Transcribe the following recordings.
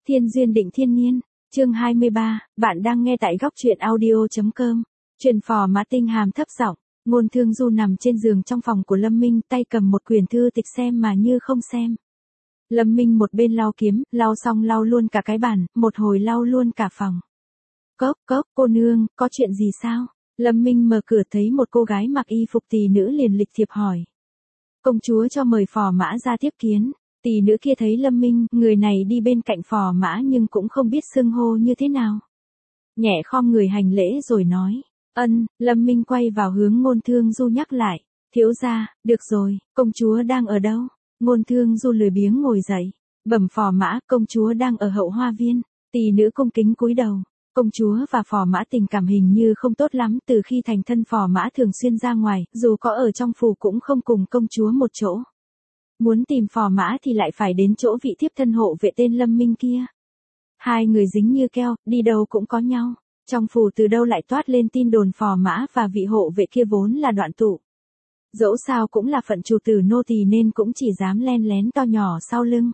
Thiên duyên định thiên niên, chương 23, bạn đang nghe tại góc truyện audio.com. Truyền phò mã Tinh Hàm thấp giọng, Ngôn Thương Du nằm trên giường trong phòng của Lâm Minh, tay cầm một quyển thư tịch xem mà như không xem. Lâm Minh một bên lau kiếm, lau xong lau luôn cả cái bàn, một hồi lau luôn cả phòng. Cốc, cô nương, có chuyện gì sao? Lâm Minh mở cửa thấy một cô gái mặc y phục tỳ nữ liền lịch thiệp hỏi. Công chúa cho mời phò mã ra tiếp kiến. Tỳ nữ kia thấy Lâm Minh, người này đi bên cạnh phò mã nhưng cũng không biết xưng hô như thế nào. Nhẹ khom người hành lễ rồi nói. Lâm Minh quay vào hướng Ngôn Thương Du nhắc lại. Thiếu gia, được rồi, công chúa đang ở đâu? Ngôn Thương Du lười biếng ngồi dậy. Bẩm phò mã, công chúa đang ở hậu hoa viên. Tỳ nữ cung kính cúi đầu. Công chúa và phò mã tình cảm hình như không tốt lắm, từ khi thành thân phò mã thường xuyên ra ngoài, dù có ở trong phủ cũng không cùng công chúa một chỗ. Muốn tìm phò mã thì lại phải đến chỗ vị thiếp thân hộ vệ tên Lâm Minh kia. Hai người dính như keo, đi đâu cũng có nhau. Trong phủ từ đâu lại toát lên tin đồn phò mã và vị hộ vệ kia vốn là đoạn tụ. Dẫu sao cũng là phận chủ tử nô tỳ nên cũng chỉ dám len lén to nhỏ sau lưng.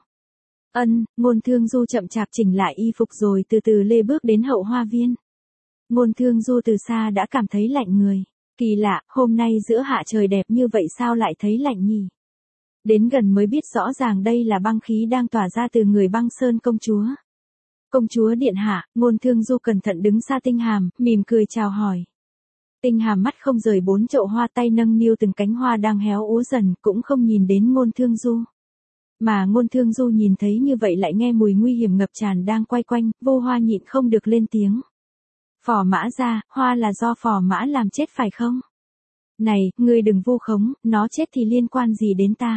Ngôn Thương Du chậm chạp chỉnh lại y phục rồi từ từ lê bước đến hậu hoa viên. Ngôn Thương Du từ xa đã cảm thấy lạnh người. Kỳ lạ, hôm nay giữa hạ trời đẹp như vậy sao lại thấy lạnh nhỉ? Đến gần mới biết rõ ràng đây là băng khí đang tỏa ra từ người Băng Sơn công chúa. Công chúa điện hạ, Ngôn Thương Du cẩn thận đứng xa Tinh Hàm, mỉm cười chào hỏi. Tinh Hàm mắt không rời 4 chậu hoa, tay nâng niu từng cánh hoa đang héo úa dần, cũng không nhìn đến Ngôn Thương Du. Mà Ngôn Thương Du nhìn thấy như vậy lại nghe mùi nguy hiểm ngập tràn đang quay quanh, Vô Hoa nhịn không được lên tiếng. Phò mã ra, hoa là do phò mã làm chết phải không? Này, ngươi đừng vu khống, nó chết thì liên quan gì đến ta?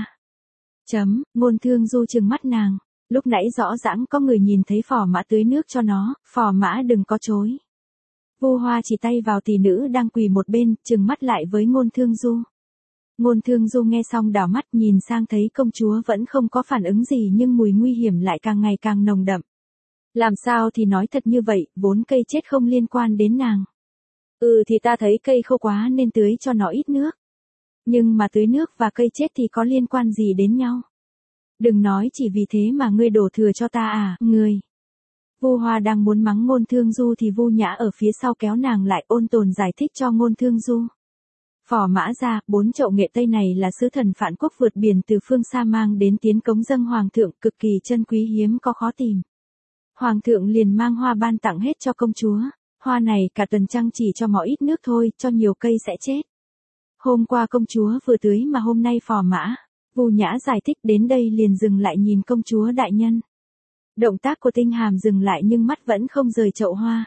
Ngôn Thương Du trừng mắt nàng. Lúc nãy rõ ràng có người nhìn thấy phò mã tưới nước cho nó, phò mã đừng có chối. Vô Hoa chỉ tay vào tỷ nữ đang quỳ một bên, trừng mắt lại với Ngôn Thương Du. Ngôn Thương Du nghe xong đảo mắt nhìn sang thấy công chúa vẫn không có phản ứng gì nhưng mùi nguy hiểm lại càng ngày càng nồng đậm. Làm sao thì nói thật như vậy, vốn cây chết không liên quan đến nàng. Thì ta thấy cây khô quá nên tưới cho nó ít nước. Nhưng mà tưới nước và cây chết thì có liên quan gì đến nhau? Đừng nói chỉ vì thế mà ngươi đổ thừa cho ta à, ngươi. Vô Hoa đang muốn mắng Ngôn Thương Du thì Vu Nhã ở phía sau kéo nàng lại ôn tồn giải thích cho Ngôn Thương Du. Phò mã ra, 4 chậu nghệ tây này là sứ thần Phạn Quốc vượt biển từ phương xa mang đến tiến cống dâng hoàng thượng, cực kỳ chân quý hiếm có khó tìm. Hoàng thượng liền mang hoa ban tặng hết cho công chúa. Hoa này cả tuần trăng chỉ cho mỏ ít nước thôi, cho nhiều cây sẽ chết. Hôm qua công chúa vừa tưới mà hôm nay phò mã. Vu Nhã giải thích đến đây liền dừng lại nhìn công chúa đại nhân. Động tác của Tinh Hàm dừng lại nhưng mắt vẫn không rời chậu hoa.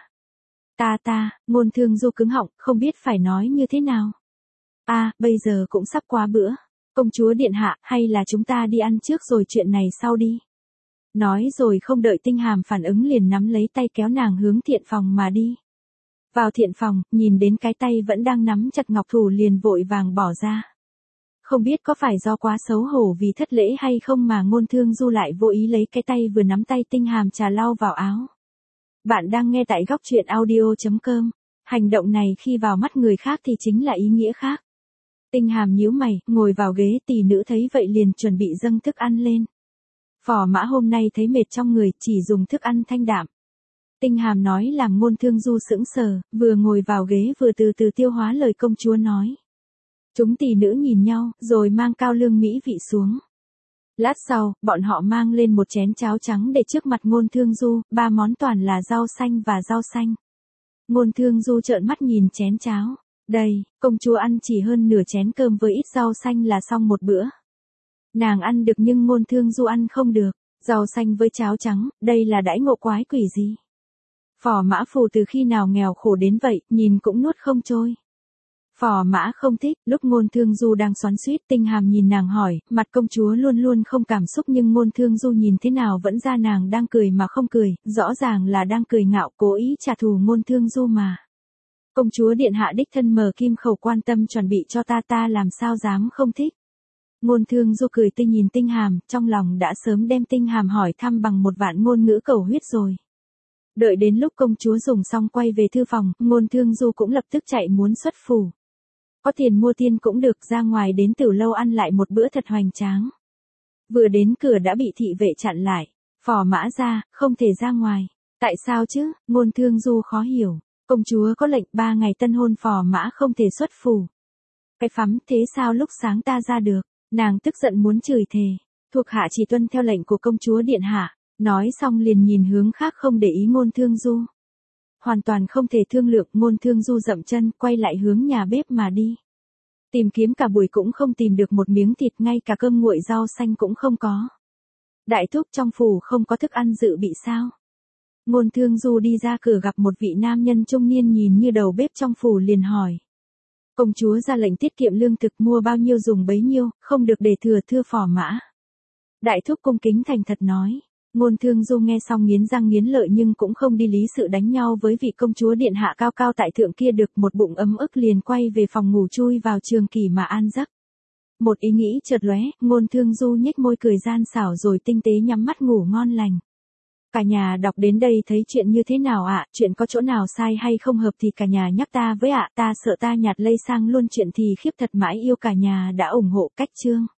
Ngôn Thương Du cứng họng, không biết phải nói như thế nào. Bây giờ cũng sắp qua bữa. Công chúa điện hạ, hay là chúng ta đi ăn trước rồi chuyện này sau đi. Nói rồi không đợi Tinh Hàm phản ứng liền nắm lấy tay kéo nàng hướng thiện phòng mà đi. Vào thiện phòng, nhìn đến cái tay vẫn đang nắm chặt ngọc thủ liền vội vàng bỏ ra. Không biết có phải do quá xấu hổ vì thất lễ hay không mà Ngôn Thương Du lại vô ý lấy cái tay vừa nắm tay Tinh Hàm trà lau vào áo. Bạn đang nghe tại góc truyện audio.com. Hành động này khi vào mắt người khác thì chính là ý nghĩa khác. Tinh Hàm nhíu mày, ngồi vào ghế, tỷ nữ thấy vậy liền chuẩn bị dâng thức ăn lên. Phò mã hôm nay thấy mệt trong người, chỉ dùng thức ăn thanh đạm. Tinh Hàm nói làm Ngôn Thương Du sững sờ, vừa ngồi vào ghế vừa từ từ tiêu hóa lời công chúa nói. Chúng tỷ nữ nhìn nhau, rồi mang cao lương mỹ vị xuống. Lát sau, bọn họ mang lên một chén cháo trắng để trước mặt Ngôn Thương Du, 3 món toàn là rau xanh và rau xanh. Ngôn Thương Du trợn mắt nhìn chén cháo. Đây, công chúa ăn chỉ hơn nửa chén cơm với ít rau xanh là xong một bữa. Nàng ăn được nhưng Ngôn Thương Du ăn không được. Rau xanh với cháo trắng, đây là đãi ngộ quái quỷ gì? Phò mã phù từ khi nào nghèo khổ đến vậy, nhìn cũng nuốt không trôi. Phò mã không thích, lúc Ngôn Thương Du đang xoắn xuýt, Tinh Hàm nhìn nàng hỏi, mặt công chúa luôn luôn không cảm xúc nhưng Ngôn Thương Du nhìn thế nào vẫn ra nàng đang cười mà không cười, rõ ràng là đang cười ngạo cố ý trả thù Ngôn Thương Du mà. Công chúa điện hạ đích thân mở kim khẩu quan tâm chuẩn bị cho ta làm sao dám không thích. Ngôn Thương Du cười tươi nhìn Tinh Hàm, trong lòng đã sớm đem Tinh Hàm hỏi thăm bằng một vạn ngôn ngữ cầu huyết rồi. Đợi đến lúc công chúa dùng xong quay về thư phòng, Ngôn Thương Du cũng lập tức chạy muốn xuất phủ. Có tiền mua tiên cũng được, ra ngoài đến Tiểu Lâu ăn lại một bữa thật hoành tráng. Vừa đến cửa đã bị thị vệ chặn lại. Phò Mã gia, không thể ra ngoài. Tại sao chứ? Ngôn Thương Du khó hiểu. Công chúa có lệnh 3 ngày tân hôn Phò Mã không thể xuất phủ. Cái phắm, thế sao lúc sáng ta ra được? Nàng tức giận muốn chửi thề. Thuộc hạ chỉ tuân theo lệnh của công chúa điện hạ. Nói xong liền nhìn hướng khác không để ý Ngôn Thương Du. Hoàn toàn không thể thương lượng, Ngôn Thương Du dậm chân, quay lại hướng nhà bếp mà đi. Tìm kiếm cả buổi cũng không tìm được một miếng thịt, ngay cả cơm nguội rau xanh cũng không có. Đại thúc, trong phủ không có thức ăn dự bị sao? Ngôn Thương Du đi ra cửa gặp một vị nam nhân trung niên nhìn như đầu bếp trong phủ liền hỏi. Công chúa ra lệnh tiết kiệm lương thực, mua bao nhiêu dùng bấy nhiêu, không được để thừa, thưa Phò Mã. Đại thúc cung kính thành thật nói. Ngôn Thương Du nghe xong nghiến răng nghiến lợi nhưng cũng không đi lý sự đánh nhau với vị công chúa điện hạ cao cao tại thượng kia được, một bụng ấm ức liền quay về phòng ngủ chui vào trường kỷ mà an giấc. Một ý nghĩ chợt lóe, Ngôn Thương Du nhếch môi cười gian xảo rồi tinh tế nhắm mắt ngủ ngon lành. Cả nhà đọc đến đây thấy chuyện như thế nào ạ? Chuyện có chỗ nào sai hay không hợp thì cả nhà nhắc ta với ạ, ta sợ ta nhạt lây sang luôn chuyện thì khiếp thật. Mãi yêu cả nhà đã ủng hộ cách chương.